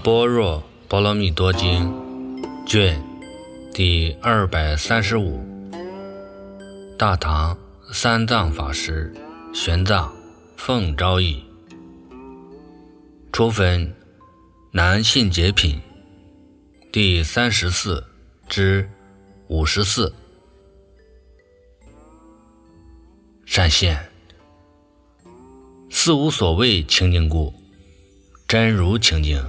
般若波罗蜜多经卷第235，大唐三藏法师玄奘奉诏译，初分南信解品第34至54。善现四无所谓清净故，真如清净。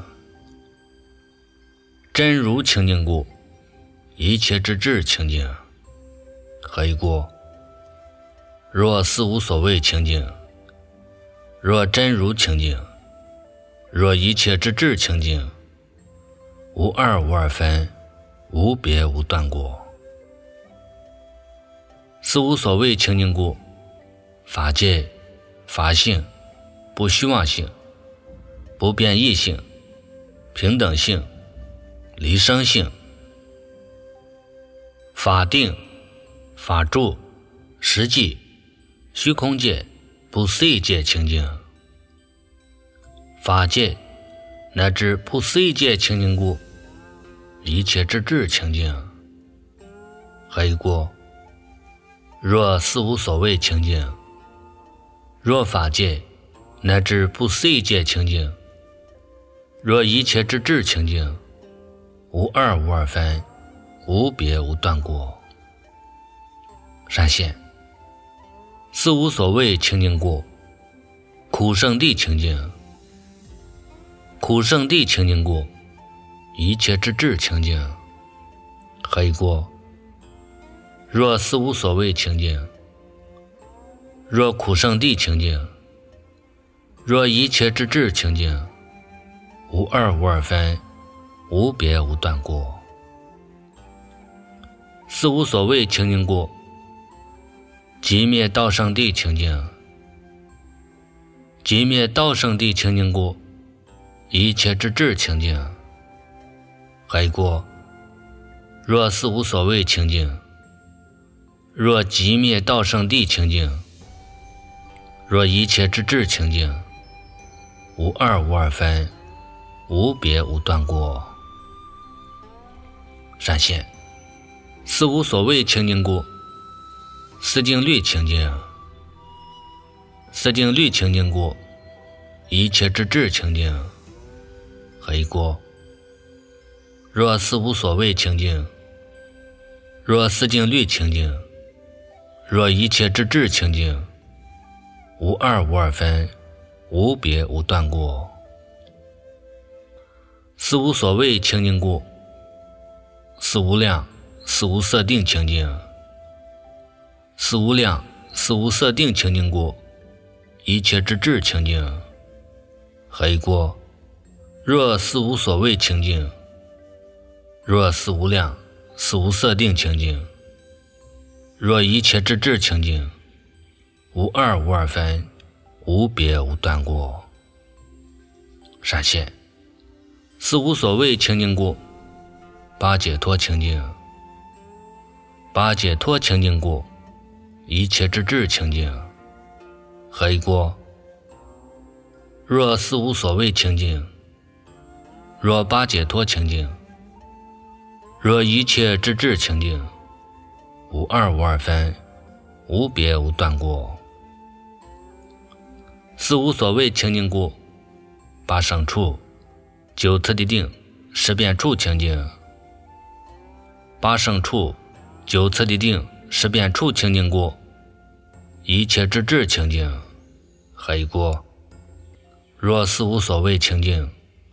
真如清净故，一切之智清净。何以故？若四无所谓清净，若真如清净，若一切之智清净，无二无二分，无别无断过。四无所谓清净故，法界、法性、不虚妄性、不变异性、平等性、离生性、法定、法住、实际、虚空界、不思议界清净。法界乃至不思议界清净故，一切之智清净。何以故？若四无所谓清净，若法界乃至不思议界清净，若一切之智清净，无二无二分，无别无断过。善现四无所谓清净故，苦圣地清净。苦圣地清净故，一切之智清净。何以故？若四无所谓清净，若苦圣地清净，若一切之智清净，无二无二分，无别无断过。四无所谓清净故，寂灭道圣地清净。寂灭道圣地清净故，一切之智清净。何以故？若四无所谓清净，若寂灭道圣地清净，若一切之智清净，无二无二分，无别无断过。善现四无所谓清净故，思境律清净。思境律清净故，一切之智清净。何以故？若四无所谓清净，若思境律清净，若一切之智清净，无二无二分，无别无断过。四无所谓清净故，四无量、四无色定清净。四无量、四无色定清净故，一切之智清净。何以故？若四无所谓清净，若四无量、四无色定清净，若一切之智清净，无二无二分，无别无断过。善现四无所谓清净故，八解脱清净。八解脱清净故，一切之智清净。何以故？若四无所谓清净，若八解脱清净，若一切之智清净，无二无二分，无别无断过。四无所谓清净故，八胜处、九次第定、十遍处清净。八胜处、九次第定、十遍处清净故，一切之智清净。何以故？若四无所谓清净，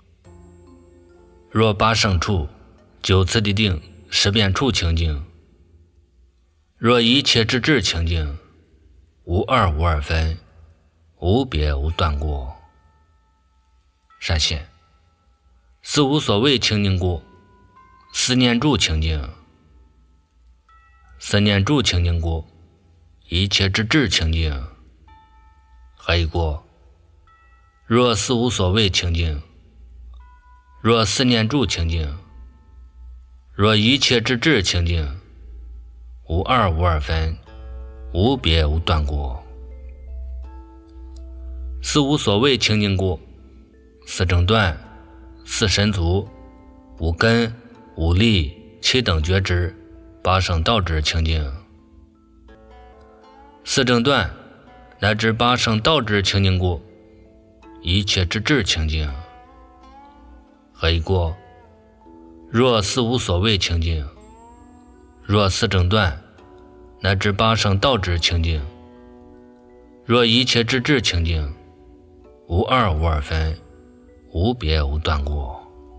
若八胜处、九次第定、十遍处清净，若一切之智清净，无二无二分，无别无断过。善现四无所谓清净故，思念住清净。思念住清净故，一切之智清净。何以故？若四无所谓清净，若思念住清净，若一切之智清净，无二无二分，无别无断过。四无所谓清净故，四正断、 四神足、五根、五力、七等觉知、八圣道之清净，四正断乃至八圣道之清净故，一切之智清净。何以故？若四无所谓清净，若四正断乃至八圣道之清净，若一切之智清净，无二无二分，无别无断故。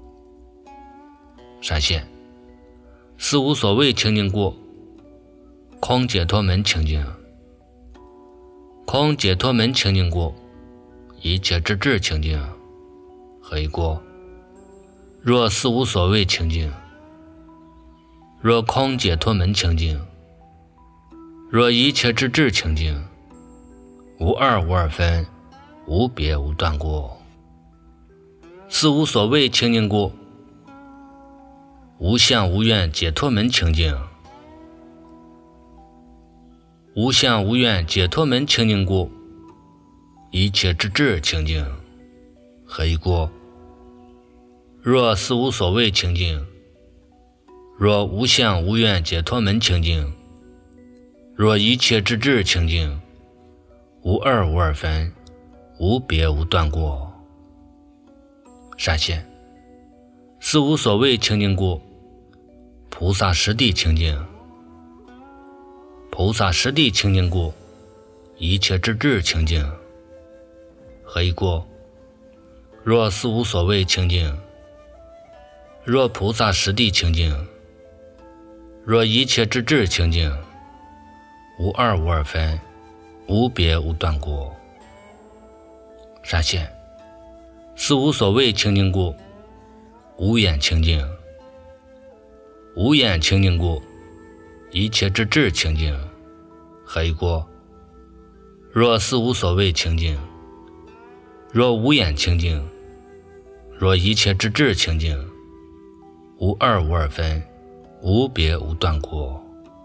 闪现四无所谓清净故，空解脱门清净，空解脱门清净故，一切之智清净。何以故？若四无所谓清净，若空解脱门清净，若一切之智清净，无二无二分，无别无断故。四无所谓清净故，无相无愿解脱门清净，无相无愿解脱门清净故，一切之智清净。何以故？若四无所谓清净，若无相无愿解脱门清净，若一切之智清净，无二无二分，无别无断故。闪现四无所谓清净故，菩萨实地清净，菩萨实地清净故，一切之智清净。何以故？若四无所谓清净，若菩萨实地清净，若一切之智清净，无二无二分，无别无断故。闪现四无所谓清净故，无眼清净，无眼清净故，一切之智清净。何以故？若四无所谓清净，若无眼清净，若一切之智清净，无二无二分，无别无断故。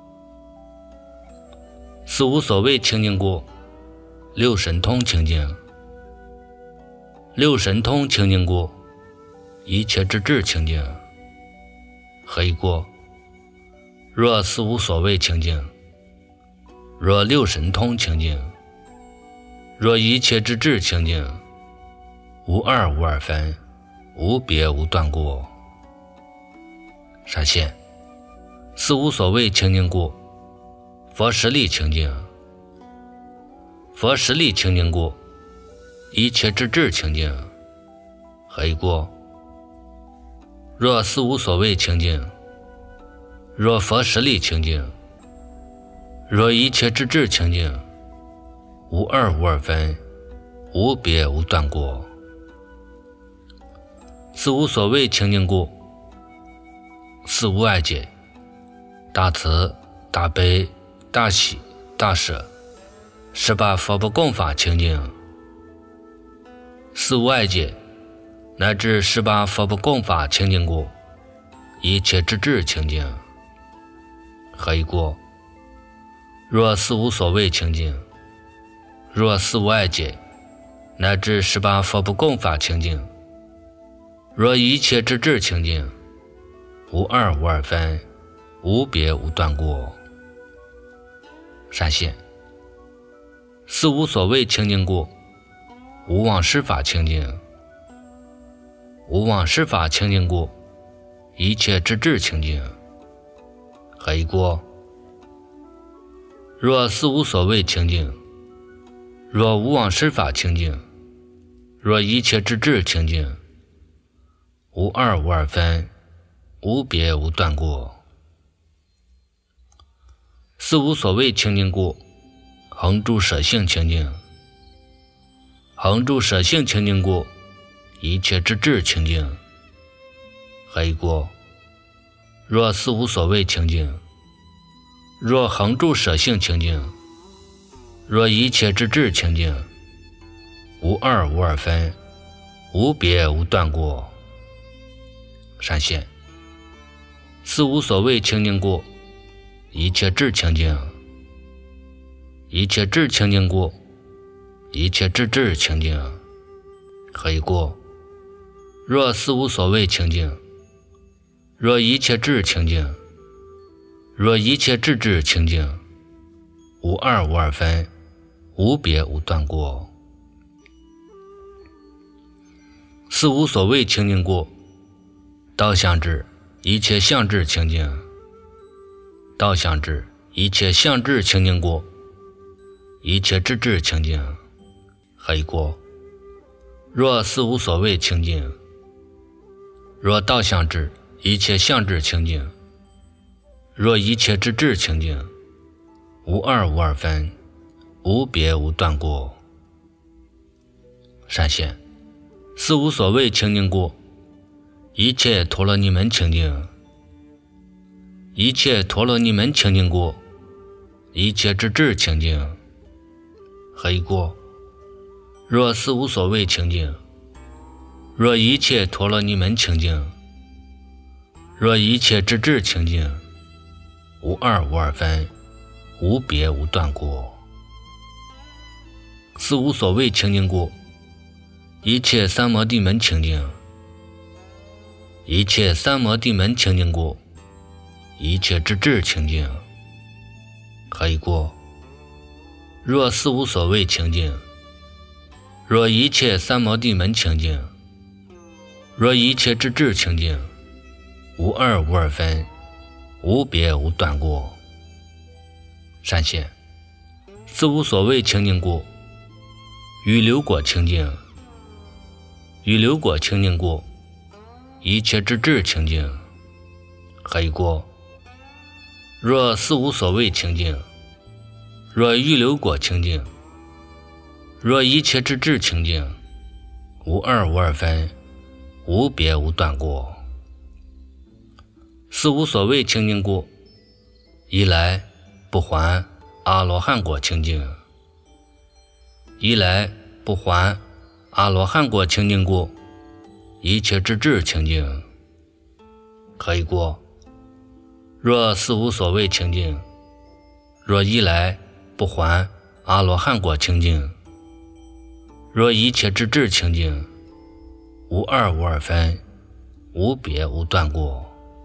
四无所谓清净故，六神通清净，六神通清净故，一切之智清净。何以故？若四无所谓清净，若六神通清净，若一切之智清净，无二无二分，无别无断故。闪现四无所谓清净故，佛实力清净，佛实力清净故，一切之智清净。何以故？若四无所谓清净，若佛实力清净，若一切之智清净，无二无二分，无别无断故。四无所谓清净故，四无碍解，大慈、大悲、大喜、大舍，18佛不共法清净。四无碍解乃至18佛不共法清净故，一切之智清净。何以故？若四无所谓清净，若四无碍解乃至18佛不共法清净，若一切之智清净，无二无二分，无别无断故。闪现四无所谓清净故，无妄施法清净，无妄施法清净故，一切之智清净。何以故？若四无所谓清净，若无妄施法清净，若一切之智清净，无二无二分，无别无断故。四无所谓清净故，恒住舍性清净，恒住舍性清净故，一切之智清净。何以故？若四无所谓清净，若恒住舍性清净，若一切之智清净，无二无二分，无别无断故。闪现四无所谓清净故，一切智清净，一切智清净故，一切智智清净。何以故？ 若四无所谓清净，若一切智清净，若一切智智清净，无二无二分，无别无断过。四无所谓清净故，道相智一切相智清净，道相智一切相智清净故，一切智智清净。何以故？若四无所谓清净，若道相智一切相智清净，若一切智智清净，无二无二分，无别无断过。善现，四无所谓清净故，一切陀罗尼门清净，一切陀罗尼门清净故，一切智智清净。何以故？若四无所谓清净，若一切陀罗尼门清净，若一切智智清净，无二无二分，无别无断过。四无所谓清净故，一切三摩地门清净，一切三摩地门清净故，一切智智清净。何以故？若四无所谓清净，若一切三摩地门清净，若一切智智清净，无二无二分，无别无断过。善现，四无所谓清净故，于流果清净，于流果清净故，一切智智清净。何以故？若四无所谓清净，若欲流果清净，若一切智智清净，无二无二分，无别无断过。四无所谓清净故，一来不还阿罗汉果清净，一来不还阿罗汉果清净故，一切智智清净。何以故？若四无所谓清净，若一来不还阿罗汉果清净，若一切智智清净，无二无二分，无别无断过。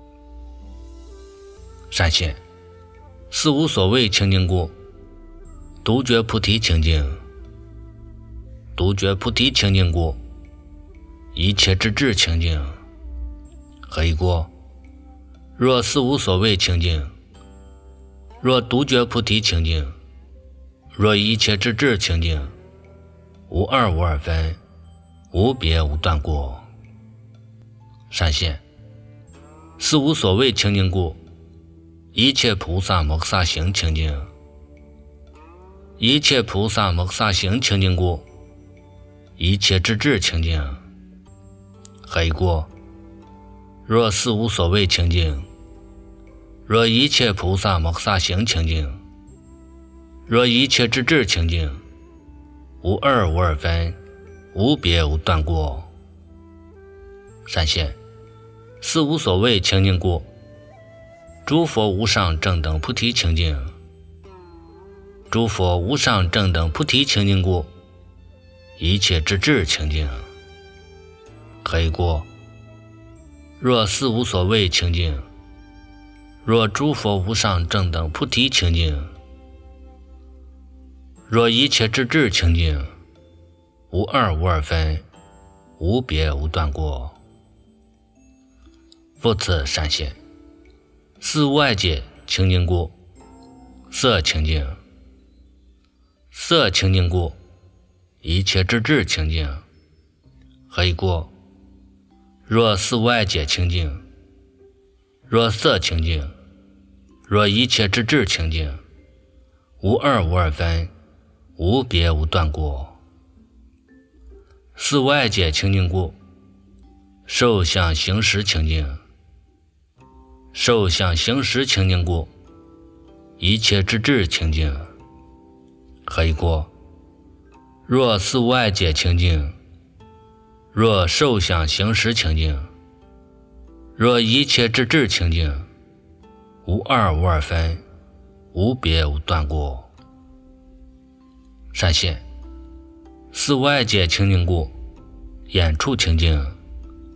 善现，四无所谓清净故，独觉菩提清净，独觉菩提清净故，一切智智清净。何以故？若四无所谓清净，若独觉菩提清净，若一切智智清净，无二无二分，无别无断过。善现，四无所谓清净故，一切菩萨摩诃萨行清净，一切菩萨摩诃萨行清净故，一切智智清净。何以故？若四无所谓清净，若一切菩萨摩诃萨行清净，若一切智智清净，无二无二分，无别无断过。善现，四无所谓清净故，诸佛无上正等菩提清净，诸佛无上正等菩提清净故，一切智智清净。何以故？若四无所谓清净，若诸佛无上正等菩提清净，若一切智智清净，无二无二分，无别无断过。复次善现，四无碍界清净故，色清净，色清净故，一切智智清净。何以故？若四无碍界清净，若色清净，若一切智智清净，无二无二分，无别无断过。四无碍界清净故，受想行识清净，受想行识清净故，一切智智清净。何以故？若四无碍界清净，若受想行识清净，若一切智智清净，无二无二分，无别无断过。善现，四无碍界清净故，眼处清净，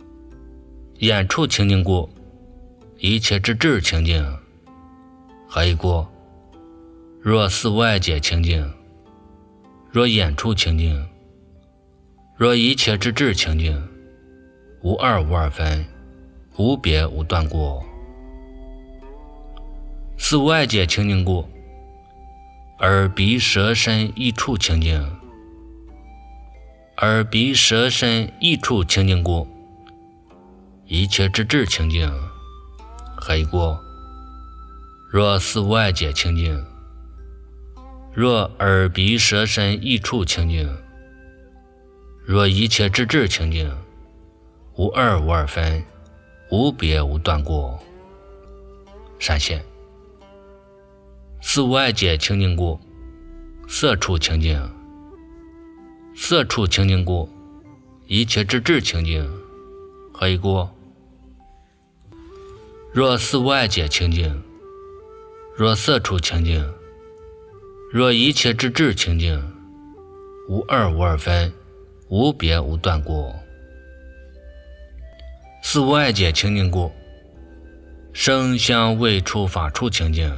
眼处清净故，一切之智清净。还一过，若四外界清净，若眼处清净，若一切之智清净，无二无二分，无别无断过。四外界清净故，耳鼻舌身意处清净，耳鼻舌身意处清净故，一切之智清净。还一过，若四外界清净，若耳鼻舌身意处清净，若一切之智清净，无二无二分，无别无断过。闪现四外界清净故，色处清净，色处清净故，一切之智清净。还一过，若四外界清净，若色处清净，若一切之智清净，无二无二分，无别无断过。四外界清净故，声香味触法处清净，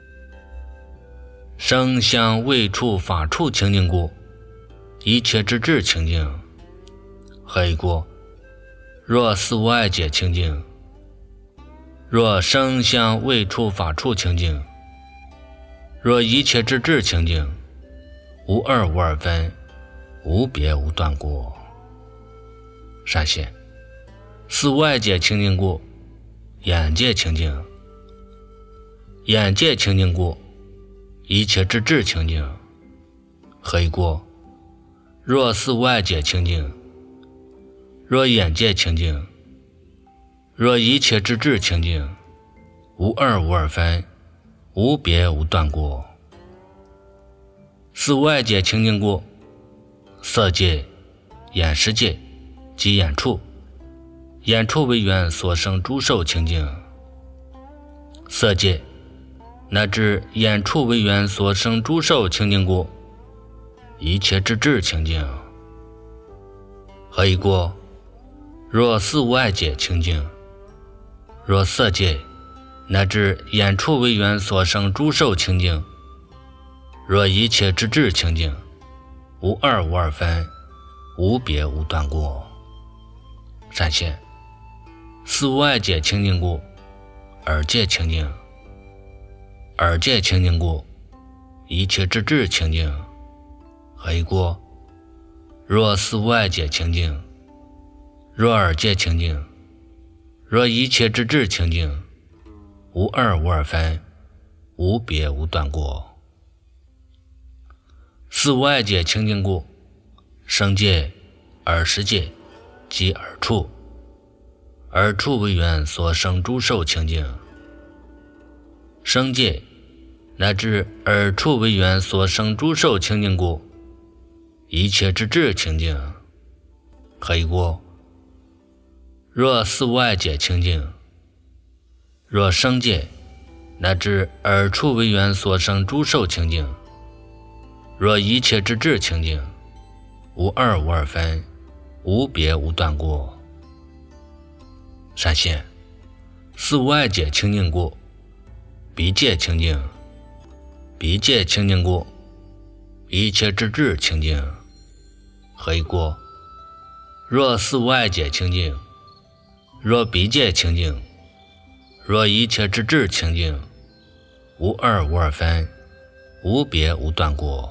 声香味触法处清净故，一切之智清净。还一过，若四外界清净，若声香味触法处清净，若一切之智清净，无二无二分，无别无断过。闪现四外界清净故，眼界清净，眼界清净故，一切之智清净。还一过，若四外界清净，若眼界清净，若一切之智清净，无二无二分，无别无断过。四外界清净故，色界、眼识界及眼处，眼处为缘所生诸受清净。色界乃至眼处为缘所生诸受清净故，一切之智清净。还一过，若四外界清净，若色界乃至眼处为缘所生诸受清净，若一切之智清净，无二无二分，无别无断过。闪现四外界清净故，耳界清净，耳界清净故，一切之智清净。还一过，若四外界清净，若耳界清净，若一切之智清净，无二无二分，无别无断过。四外界清净故，声界、耳识界及耳处，耳处为缘所生诸受清净。声界乃至耳处为缘所生诸受清净故，一切之智清净。还一过，若四外界清净，若声界乃至耳处为缘所生诸受清净，若一切之智清净，无二无二分，无别无断过。闪现四外界清净故，鼻界清净，鼻界清净故，一切之智清净。还一过，若四外界清净，若鼻界清净，若一切之智清净，无二无二分，无别无断过。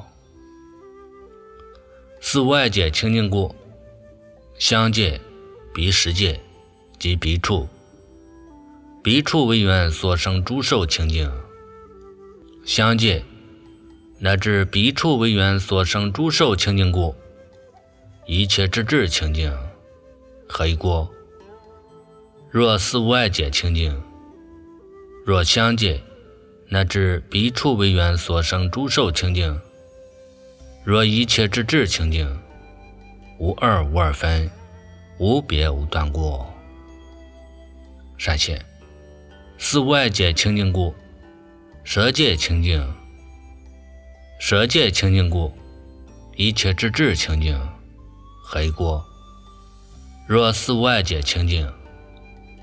四外界清净故，香界、鼻识界及鼻处，鼻处为缘所生诸受清净。香界乃至鼻处为缘所生诸受清净故，一切之智清净。还一过，若四外界清净，若香界乃至鼻处为缘所生诸受清净，若一切之智清净，无二无二分，无别无断过。闪现四外界清净故，舌界清净，舌界清净故，一切之智清净。还一过，若四外界清净，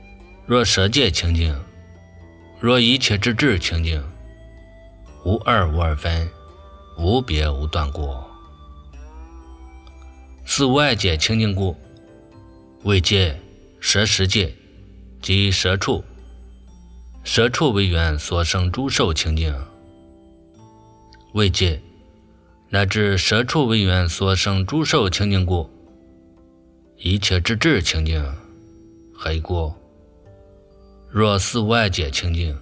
若舍戒清净，若一切之智清净，无二无二分，无别无断过。四外界清净故，为戒、舍十戒及舍处，舍处为缘所生诸受清净，为戒乃至舍处为缘所生诸受清净故，一切之智清净，黑过。若四外界清净，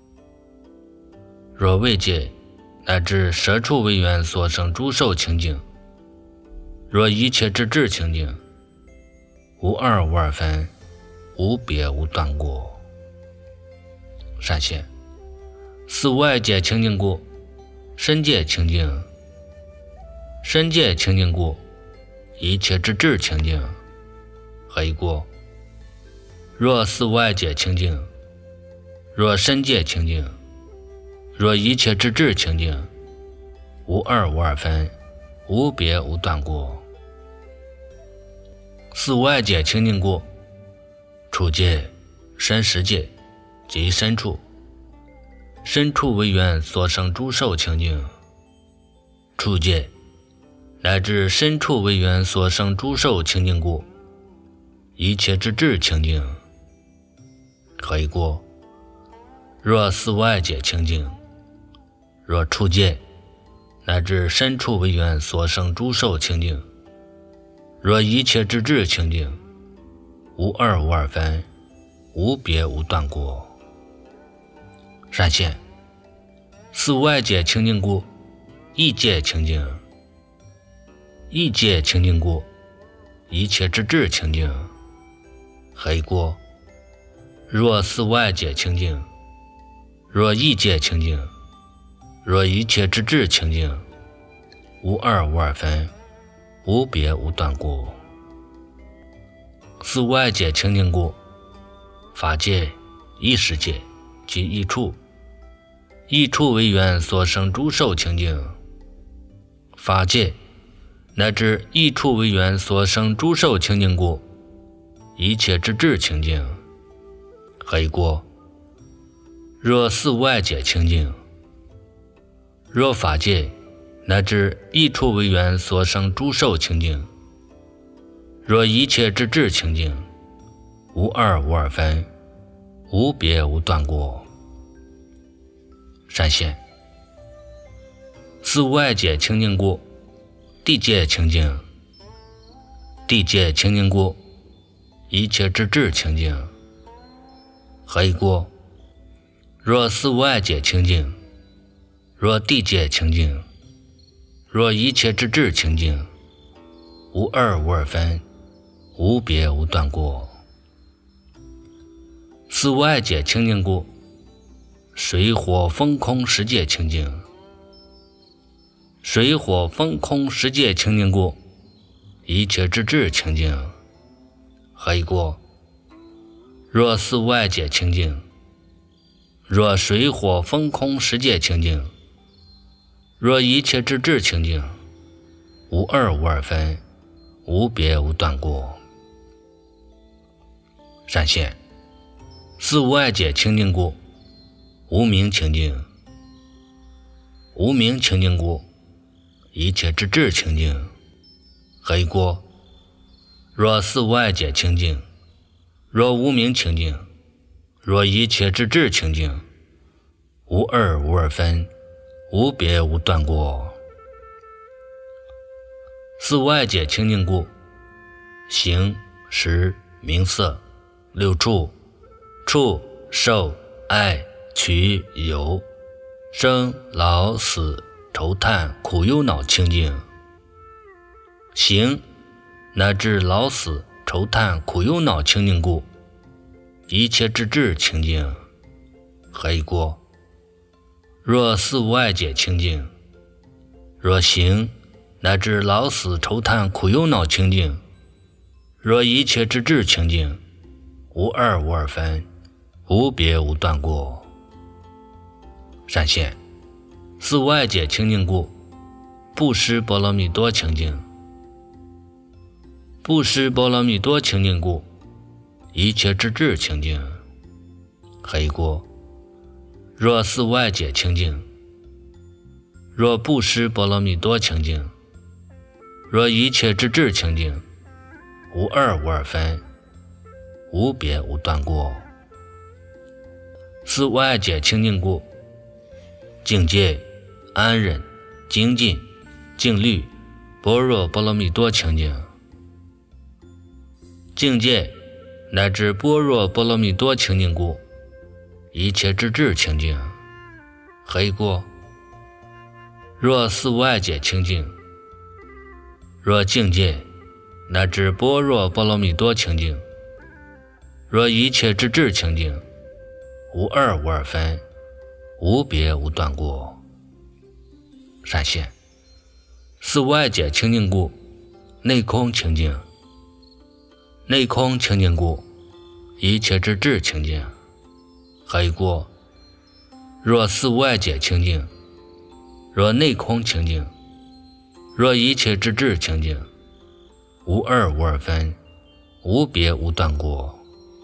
若为戒乃至舍处为缘所生诸受清净，若一切之智清净，无二无二分，无别无断过。善现四外界清净故，身界清净，身界清净故，一切之智清净，黑过。若四外界清净，若身界清净，若一切之智清净，无二无二分，无别无断过。四外界清净故，处界、身十界及身处，身处为缘所生诸受清净，处界乃至身处为缘所生诸受清净故，一切之智清净，黑过。若四外界清净，若处界乃至身处为缘所生诸受清净，若一切之智清净，无二无二分，无别无断过。善现四外界清净故，意界清净，意界清净故，一切之智清净，黑过。若四外界清净，若意界清净，若一切之智清净，无二无二分，无别无断过。四外界清净故，法界、意识界及意处，意处为缘所生诸受清净，法界乃至意处为缘所生诸受清净故，一切之智清净，黑过。若四外界清净，若法界乃至意处为缘所生诸受清净，若一切之智清净，无二无二分，无别无断过。善现四外界清净故，地界清净，地界清净故，一切之智清净，黑过。若四外界清净，若地界清净，若一切之智清净，无二无二分，无别无断过。四外界清净故，水火风空十界清净，水火风空十界清净故，一切之智清净，黑过。若四外界清净，若水火风空十界清净，若一切之智清净，无二无二分，无别无断过。善现四外界清净故，无明清净，无明清净故，一切之智清净，黑过。若四外界清净，若无明清净，若一切之智清净，无二无二分，无别无断过。四外界清净故，形、识、名色、六处、触、受、爱、取、有、生、老、死、愁叹、苦忧恼清净。形乃至老死、愁叹、苦忧恼清净故，一切之智清净，黑过。若四外界清净，若形乃至老死愁叹苦忧恼清净，若一切之智清净，无二无二分，无别无断过。善现四外界清净故，布施波罗蜜多清净，布施波罗蜜多清净故，一切之智清净， 黑过。若是外界清净，若不是波罗蜜多清净，若一切之智清净，无二无二分，无别无断过。是外界清净故，境界、安忍、精进、静虑、般若波罗蜜多清净。境界乃至般若波罗蜜多清净故，一切之智清净。黑过。若是外界清净，若境界乃至般若波罗蜜多清净，若一切之智清净，无二无二分，无别无断过。闪现。是外界清净故，内空清净。内空清净故，一切之智清净。黑过。若是外界清净，若内空清净，若一切之智清净，无二无二分，无别无断过。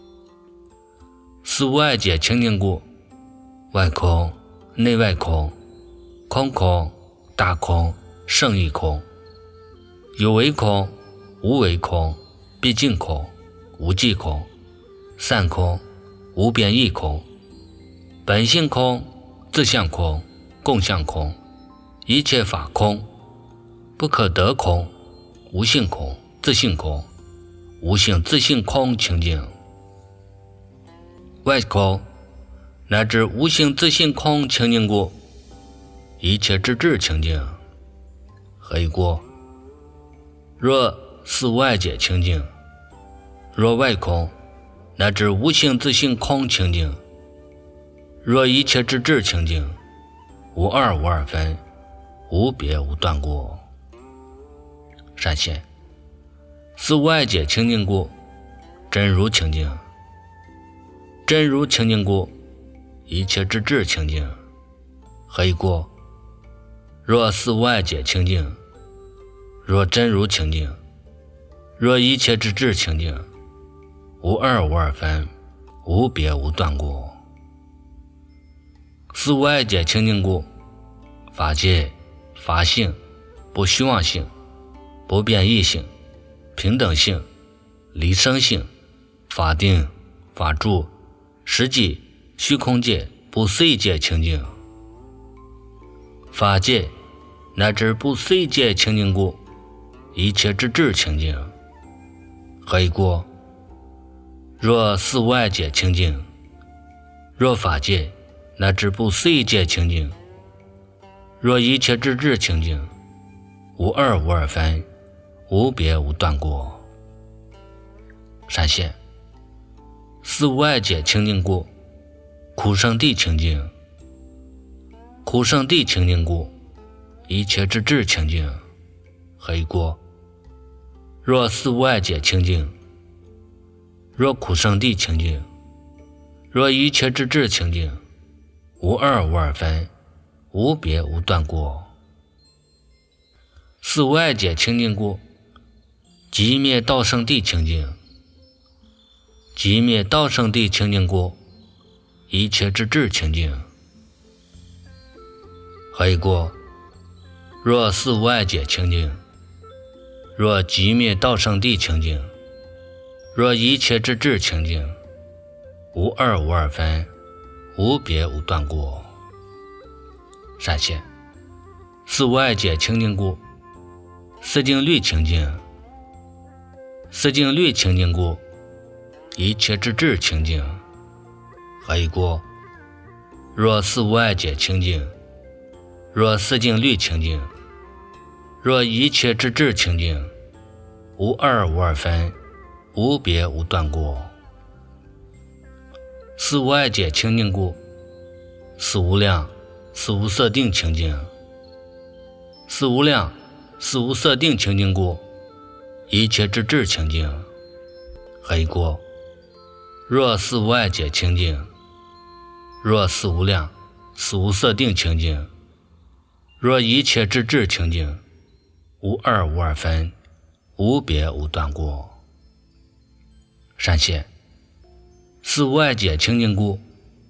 是外界清净故，外空、内外空、空空、大空、胜义空，有为空、无为空、毕竟空、无际空、散空、无边异空、本性空、自相空、共相空、一切法空、不可得空、无性空、自性空、无性自性空清净。外空乃至无性自性空清净故，一切之智清净。黑过。若是外界清净，若外空乃至无性自性空清净，若一切之智清净，无二无二分，无别无断过。闪现。是外界清净故，真如清净。真如清净故，一切之智清净。黑过。若是外界清净，若真如清净，若一切之智清净，无二无二分，无别无断过。是外界清净故，法界、法性、不虚妄性、不变异性、平等性、离生性、法定、法住、实际、虚空界、不随界清净。法界乃至不随界清净故，一切之智清净。黑过。若是外界清净，若法界乃至不随界清净，若一切之智清净，无二无二分，无别无断过。闪现。是外界清净故，苦圣地清净。苦圣地清净故，一切之智清净。黑过。若是外界清净，若苦圣地清净，若一切之智清净，无二无二分，无别无断过。是外界清净故，寂灭道圣地清净。寂灭道圣地清净故，一切之智清净。黑过。若是外界清净，若寂灭道圣地清净，若一切之智清净，无二无二分，无别无断过。闪现。是外界清净故，四境律清净。四境律清净故，一切之智清净。黑过。若是外界清净，若四境律清净，若一切之智清净，无二无二分，无别无断过。是外界清净故，是无量、是无色定清净。是无量、是无色定清净故，一切之智清净。黑过。若是外界清净，若是无量、是无色定清净，若一切之智清净，无二无二分，无别无断过。闪现。是外界清净故，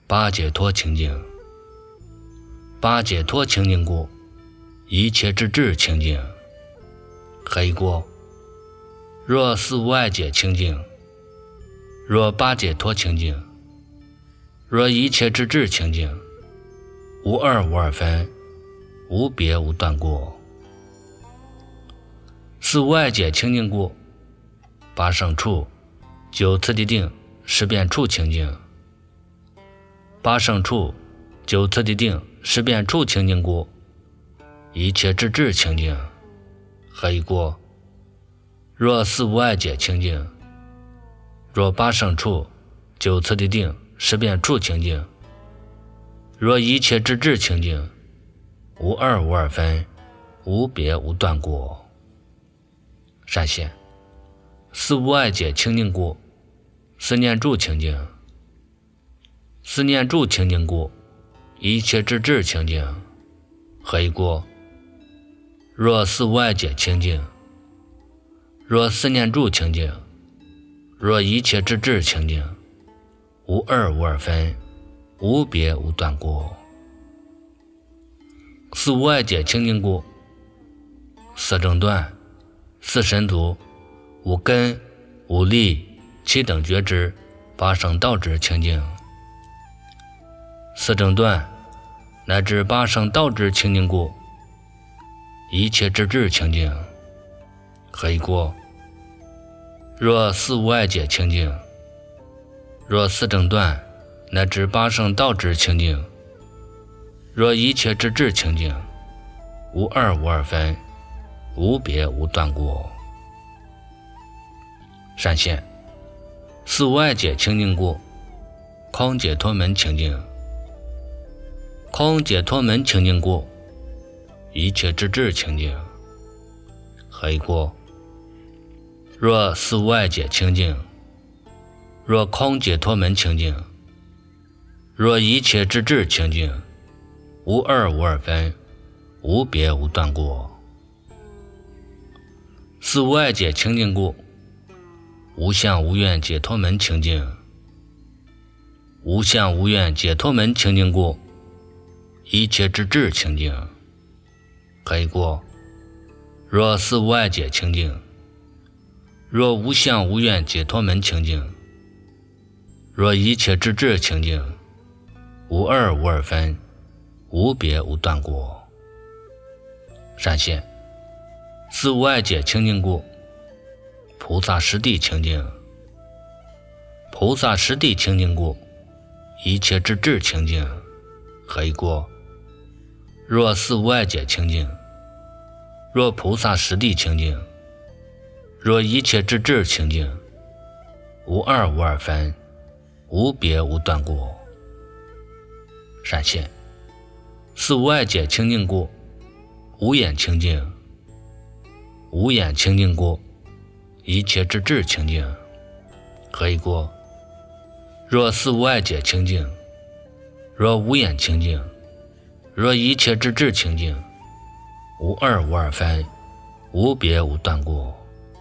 八解脱清净。八解脱清净故，一切之智清净。黑过，若四无碍解清净，若八解脱清净，若一切之智清净，无二无二分，无别无断过。四无碍解清净故，八胜处九次第定识变处清净。八胜处九次第定识变处清净故，一切之智清净。黑过，若四无碍解清净，若八胜处九次第定识变处清净，若一切之智清净，无二无二分，无别无断过。善现，四无碍解清净故，四念住清净。四念住清净故，一切之智清净。黑过，若四无碍解清净，若四念住清净，若一切之智清净，无二无二分，无别无断过。四无碍解清净故，四正断四神足五根五力七等觉知八圣道之清净。四正断乃至八圣道之清净故，一切之智清净。黑过，若四无碍解清净，若四正断乃至八圣道之清净，若一切之智清净，无二无二分，无别无断过。善现，四无碍解清净故，空解脱门清净。空解脱门清净故，一切之智清净。黑过，若四无碍解清净，若空解脱门清净，若一切之智清净，无二无二分，无别无断过。四无碍解清净故，无相无愿解脱门清净。无相无愿解脱门清净故，一切之智清净。黑过，若四无碍解清净，若无相无愿解脱门清净，若一切之智清净，无二无二分，无别无断过。善现，四无碍解清净故，菩萨实地清净。菩萨实地清净故，一切之智清净。黑过，若四无碍解清净，若菩萨实地清净，若一切之智清净，无二无二分，无别无断过。善现，四无碍解清净故，无眼清净。无眼清净故，一切之智清净。黑过，若四无碍解清净，若无眼清净，若一切之智清净，无二无二分，无别无断过。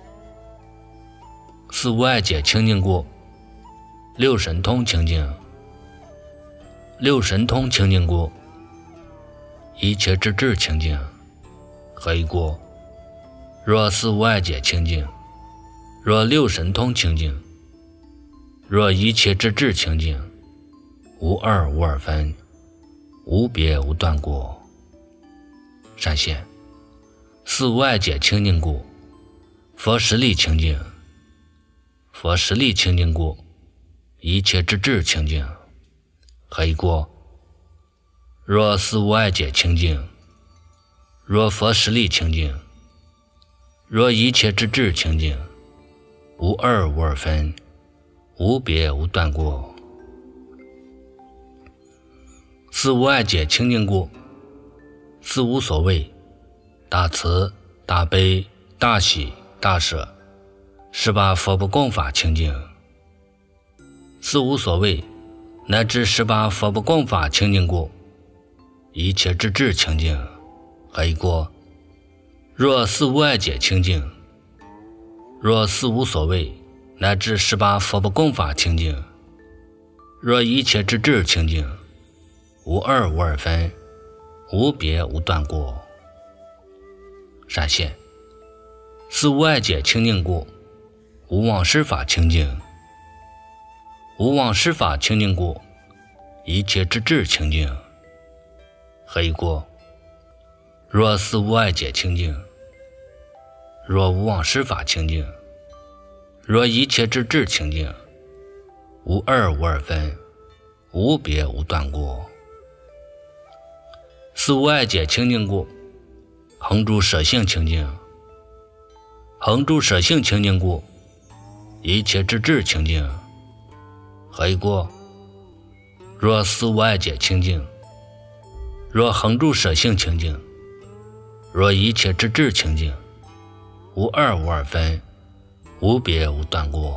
四无碍解清净故，六神通清净。六神通清净故，一切之智清净。黑过，若四无碍解清净，若六神通清净，若一切之智清净，无二无二分，无别无断过。善现，四无碍解清净故，佛实力清净。佛实力清净故，一切之智清净。黑过，若四无碍解清净，若佛实力清净，若一切之智清净，无二无二分，无别无断过。四无碍解清净故，四无所谓，大慈大悲大喜大舍18佛不共法清净。四无所谓乃至18佛不共法清净故，一切之智清净。黑过，若四无碍解清净，若四无所谓乃至18佛不共法清净， 若一切之智清净，无二无二分，无别无断故。闪现四无碍解清净故，无妄施法清净。无妄施法清净故，一切之智清净。何以故？若四无碍解清净，若无妄施法清净，若一切之智清净，无二无二分，无别无断故。四无碍解清净故，恒住舍性清净。恒住舍性清净故，一切之智清净。何以故？若四无碍解清净，若恒住舍性清净，若一切之智清净，无二无二分，无别无断故。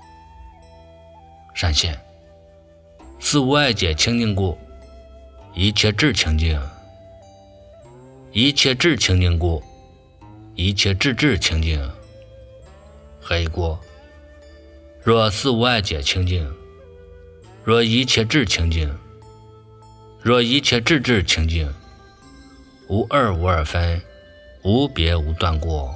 闪现四无碍解清净故，一切智清净。一切智清净故，一切智智清净。何以故？若四无碍解清净，若一切智清净，若一切智智清净，无二无二分，无别无断故。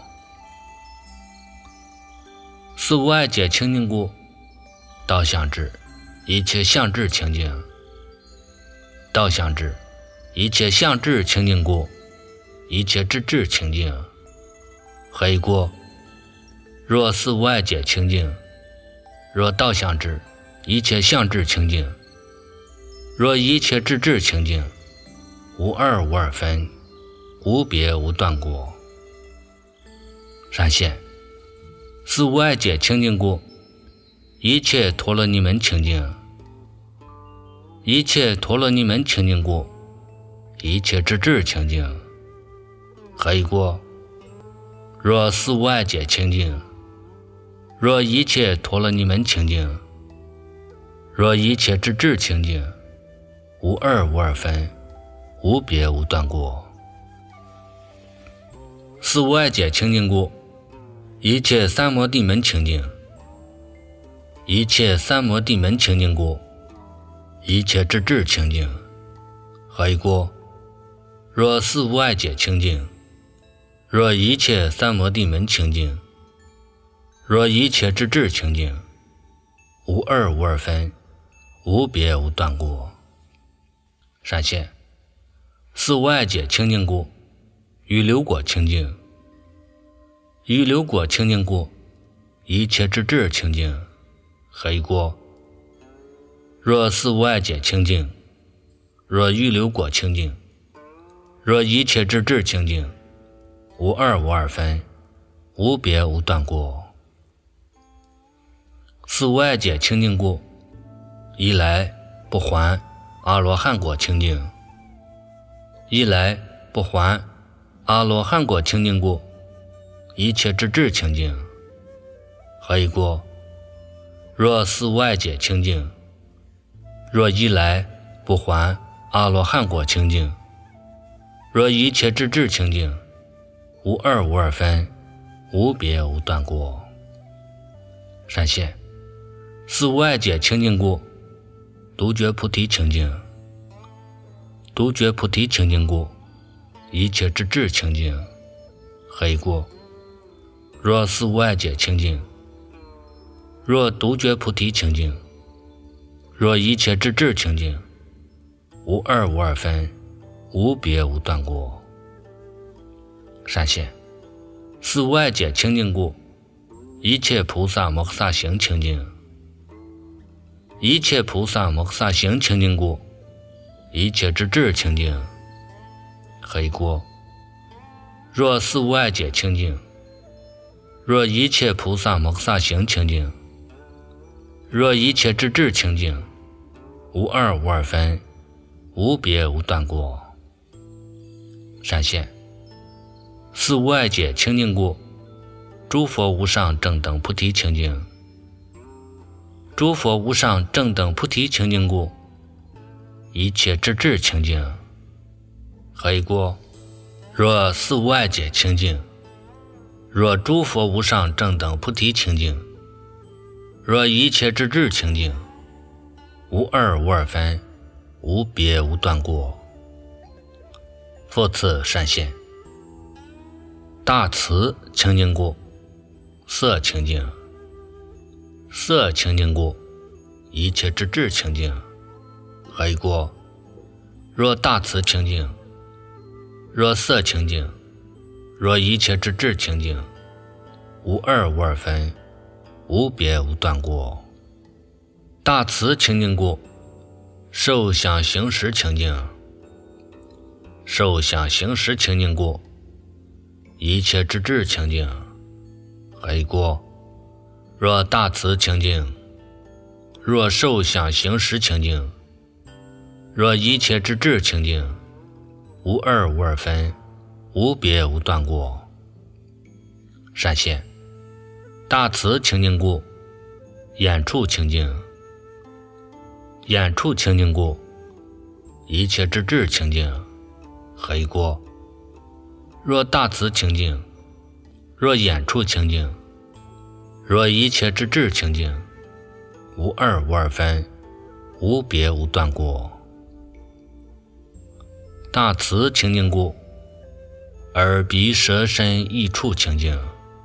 四无碍解清净故，道相智，一切相智清净。道相智，一切相智清净故，一切智智清净。何以故？若四无碍解清净，若道相智，一切相智清净，若一切智智清净，无二无二分，无别无断故。闪现四无碍解清净故，一切陀罗尼门清净。一切陀罗尼门清净故，一切智智清净。何以故？若四无碍解清净，若一切陀罗尼门清净，若一切智智清净，无二无二分，无别无断故。四无碍解清净故，一切三摩地门清净。一切三摩地门清净故，一切智智清净。何以故？若四无碍解清净，若一切三摩地门清净，若一切智智清净，无二无二分，无别无断故。闪现四无碍解清净故，于流果清净。于流果清净故，一切智智清净。何以故？若四无碍解清净，若于流果清净，若一切智智清净，无二无二分，无别无断故。四无碍解清净故，一来不还阿罗汉果清净。一来不还阿罗汉果清净故，一切智智清净。何以故？若四无碍解清净，若一来不还阿罗汉果清净，若一切智智清净，无二无二分，无别无断故。闪现四无碍解清净故，独觉菩提清净。独觉菩提清净故，一切智智清净。何以故？若四无碍解清净，若独觉菩提清净，若一切智智清净，无二无二分，无别无断故。闪现四无碍解清净故，一切菩萨摩诃萨行清净。一切菩萨摩诃萨行清净故，一切智智清净。何以故？若四无碍解清净，若一切菩萨摩诃萨行清净，若一切智智清净，无二无二分，无别无断故。闪现四无碍解清净故，诸佛无上正等菩提清净。诸佛无上正等菩提清净故，一切智智清净。何以故？若四无碍解清净，若诸佛无上正等菩提清净，若一切智智清净， 无二无二分，无别无断过。复次善现，大慈清净故，色清净；色清净故，一切之智清净。何以故？若大慈清净，若色清净，若一切之智清净，无二无二分，无别无断过。大慈清净故，受想行识清净；受想行识清净故，一切之智清净。何以故？若大慈清净，若受想行识清净，若一切之智清净，无二无二分，无别无断过。善现，大慈清净故，眼处清净；眼处清净故，一切之智清净。何以故？若大慈清净，若眼处清净，若一切之智清净，无二无二分，无别无断过。大慈清净故，耳鼻舌身意处清净；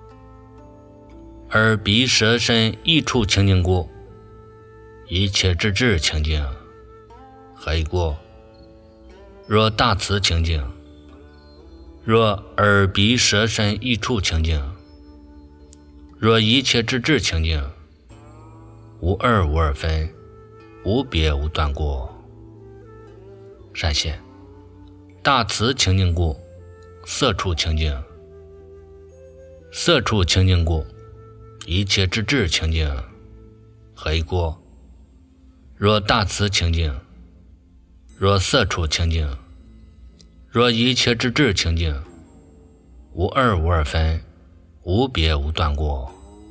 耳鼻舌身意处清净故，一切之智清净。何以故？若大慈清净，若耳鼻舌身意处清净，若一切之智清净，无二无二分，无别无断过。善现，大慈清净故，色处清净；色处清净故，一切之智清净。何以故？若大慈清净，若色处清净，若一切之智清净，无二无二分，无别无断过。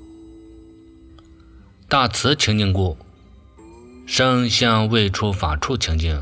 大慈清净故，声香味触法处清净；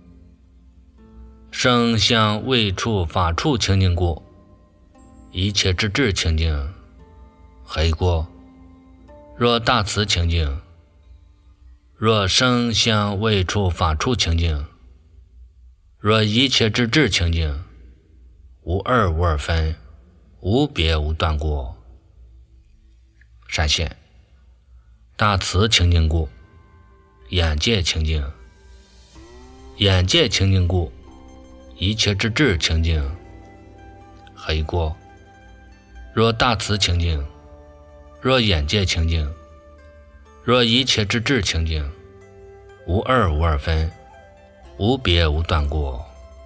声香味触法处清净故，一切之智清净。何以故？若大慈清净，若声香味触法处清净，若一切之智清净，无二无二分，无别无断过。善现，大慈清净故，眼界清净；眼界清净故，一切之智清净。何以故？若大慈清净，若眼界清净，若一切之智清净，无二无二分，无别无断过。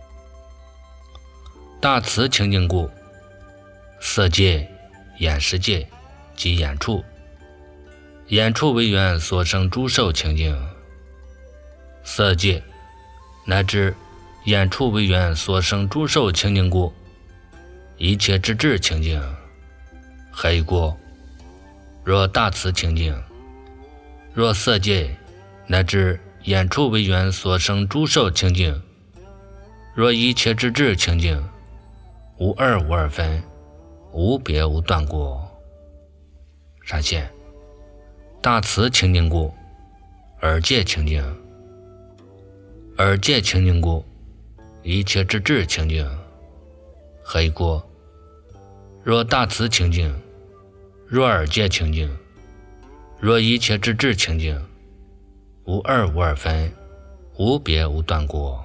大慈清净故，色界、眼识界及眼处，眼处为缘所生诸受清净；色界乃至眼处为缘所生诸受清净故，一切之智清净。何以故？若大慈清净，若色界乃至眼处为缘所生诸受清净，若一切之智清净，无二无二分，无别无断过。善现，大慈清净故，耳界清净；耳界清净故，一切之智清净。何以故？若大慈清净，若耳界清净，若一切之智清净，无二无二分，无别无断过。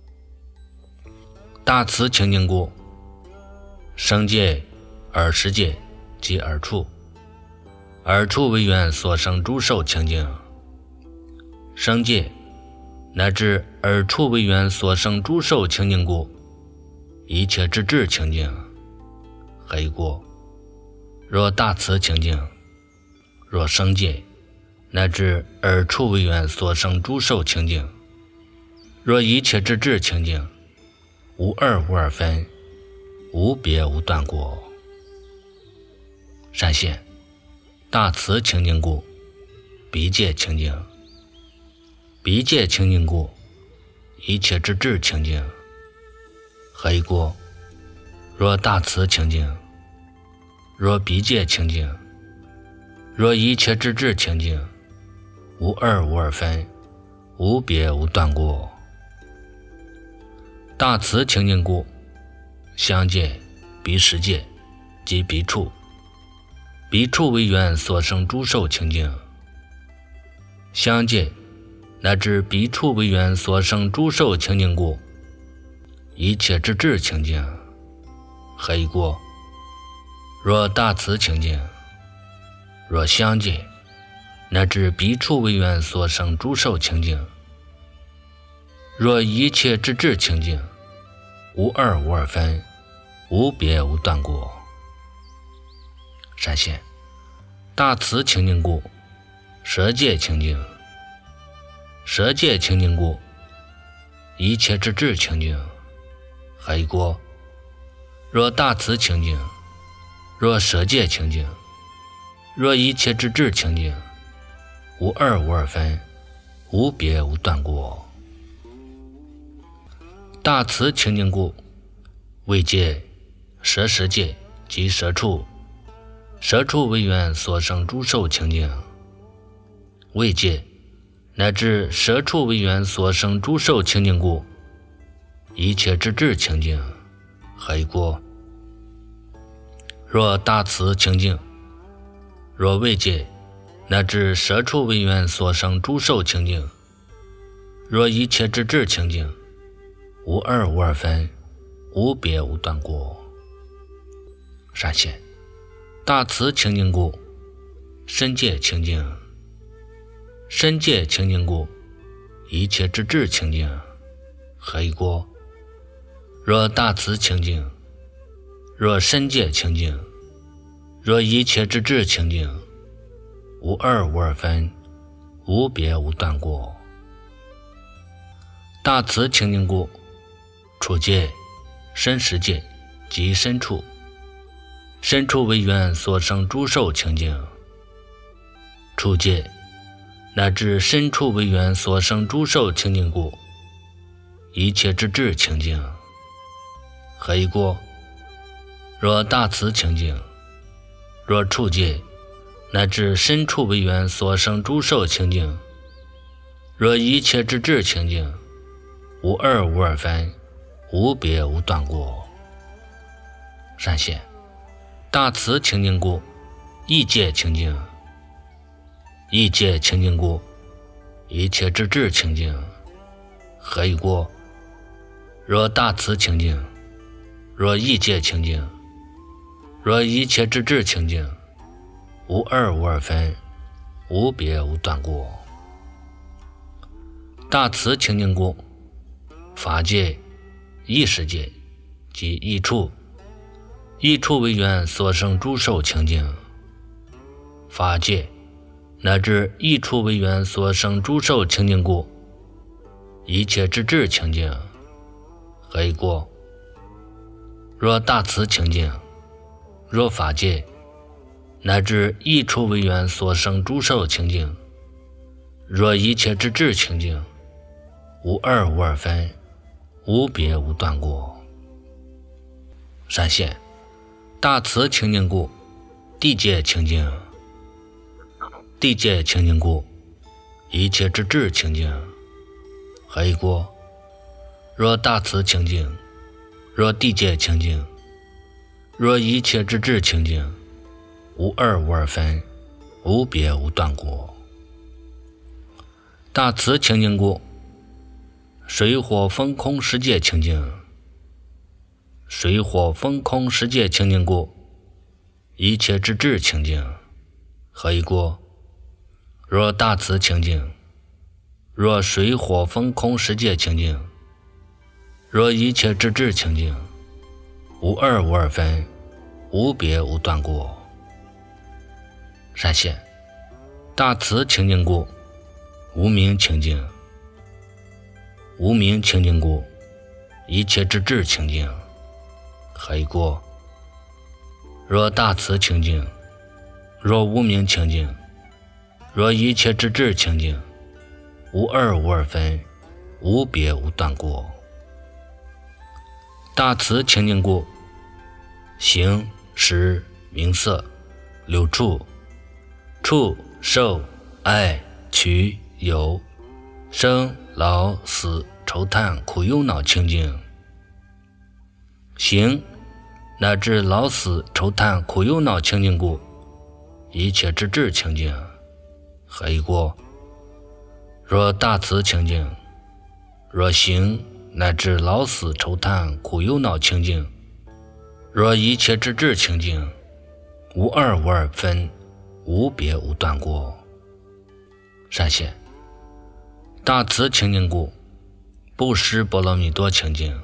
大慈清净故，声界、耳识界及耳处，耳处为缘所生诸受清净；声界乃至耳处为缘所生诸受清净故，一切之智清净。何以故？若大慈清净，若声界乃至耳处为缘所生诸受清净，若一切之智清净，无二无二分，无别无断过。善现，大慈清净故，鼻界清净；鼻界清净故，一切之智清净。何以故？若大慈清净，若鼻界清净，若一切之智清净，无二无二分， 无别无断过。大慈清净故，相见彼世界即彼处，彼处为缘所生诸受清净。相见乃至彼处为缘所生诸受清净故，一切之智清净。何以故？若大慈清净，若相见乃至彼处为缘所生诸受清净，若一切之智清净，无二无二分，无别无断过。闪现大慈清净故，舍戒清净。舍戒清净故，一切之智清净。何以故？若大慈清净，若舍戒清净，若一切之智清净，无二无二分，无别无断过。大慈清净故，为戒舍世界即舍处，舍处为缘所生诸受清净。为戒乃至舍处为缘所生诸受清净故，一切之智清净。何以故？若大慈清净，若为戒乃至舍处为缘所生诸受清净，若一切之智清净，无二无二分，无别无断过。闪现大慈清净故，身戒清净。身戒清净故，一切之智清净。何以故？若大慈清净，若身戒清净，若一切之智清净，无二无二分，无别无断过。大慈清净故，处戒身世界即身处，身处为缘所生诸受清净。处戒乃至身处为缘所生诸受清净故，一切之智清净。何以故？若大慈清净，若处戒乃至身处为缘所生诸受清净，若一切之智清净，无二无二分，无别无断过。闪现大慈清净故，意戒清净。意戒清净故，一切之智清净。何以故？若大慈清净，若意戒清净，若一切之智清净，无二无二分，无别无断过。大慈清净故，法界意识界即意处，意处为缘所生诸受清净。法界乃至意处为缘所生诸受清净故，一切之智清净。何以故？若大慈清净，若法界乃至意处为缘所生诸受清净，若一切之智清净，无二无二分，无别无断过。闪现大慈清净故，地界清净。地界清净故，一切之智清净。何以故？若大慈清净，若地界清净，若一切之智清净，无二无二分，无别无断过。大慈清净故，水火风空世界清净。水火风空世界清净故，一切之智清净。何以故？若大慈清净，若水火风空世界清净，若一切之智清净，无二无二分，无别无断过。闪现大慈清净故，无明清净。无明清净故，一切之智清净。何以故？若大慈清净，若无明清净，若一切之智清净，无二无二分，无别无断过。大慈清净故，形识名色六处，触受爱取有生老死愁叹苦忧恼情境。行乃至老死愁叹苦忧恼情境故，一切之智情境。何以故？若大慈情境，若行乃至老死愁叹苦忧恼情境，若一切之智情境，无二无二分，无别无断过。善现大慈情境故，不施波罗蜜多情境。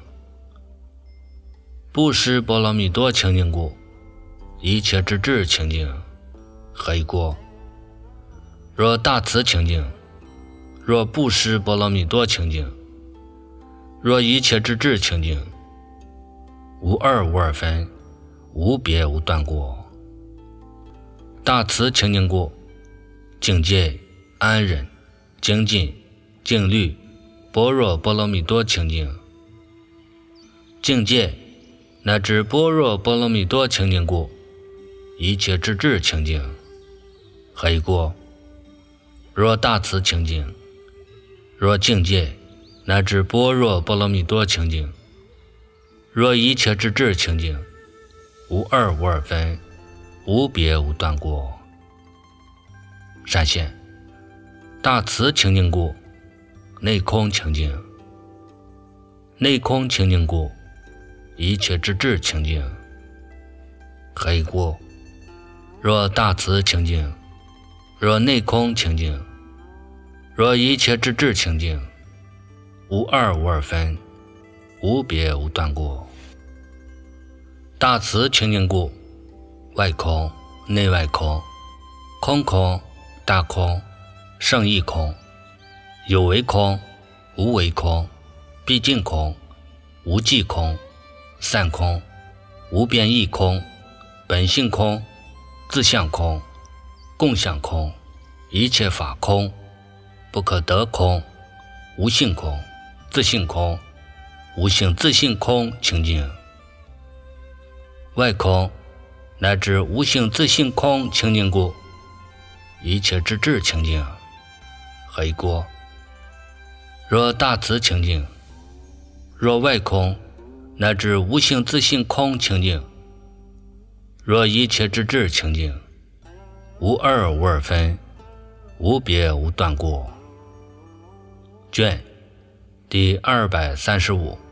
不施波罗蜜多情境故，一切之智情境。何以故？若大慈情境，若不施波罗蜜多情境，若一切之智情境，无二无二分，无别无断过。大慈情境故，境界安忍、精进、静虑、般若波罗蜜多情境。境界乃至般若波罗蜜多情境故，一切之智情境。何以故？若大慈情境，若境界乃至般若波罗蜜多情境，若一切之智情境，无二无二分，无别无断过。善现大慈情境故，内空情境。内空情境故，一切之智情境。何以故？若大慈情境，若内空情境，若一切之智情境，无二无二分，无别无断过。大慈情境故，外空、内外空，空空、大空、圣义空，有为空、无为空，毕竟空、无际空，散空、无变异空，本性空、自相空、共相空，一切法空，不可得空，无性空、自性空、无性自性空情境。外空乃至无性自性空情境故，一切之智情境。何以故？若大慈情境，若外空乃至无性自性空情境，若一切之智情境，无二无二分，无别无断过。卷第235。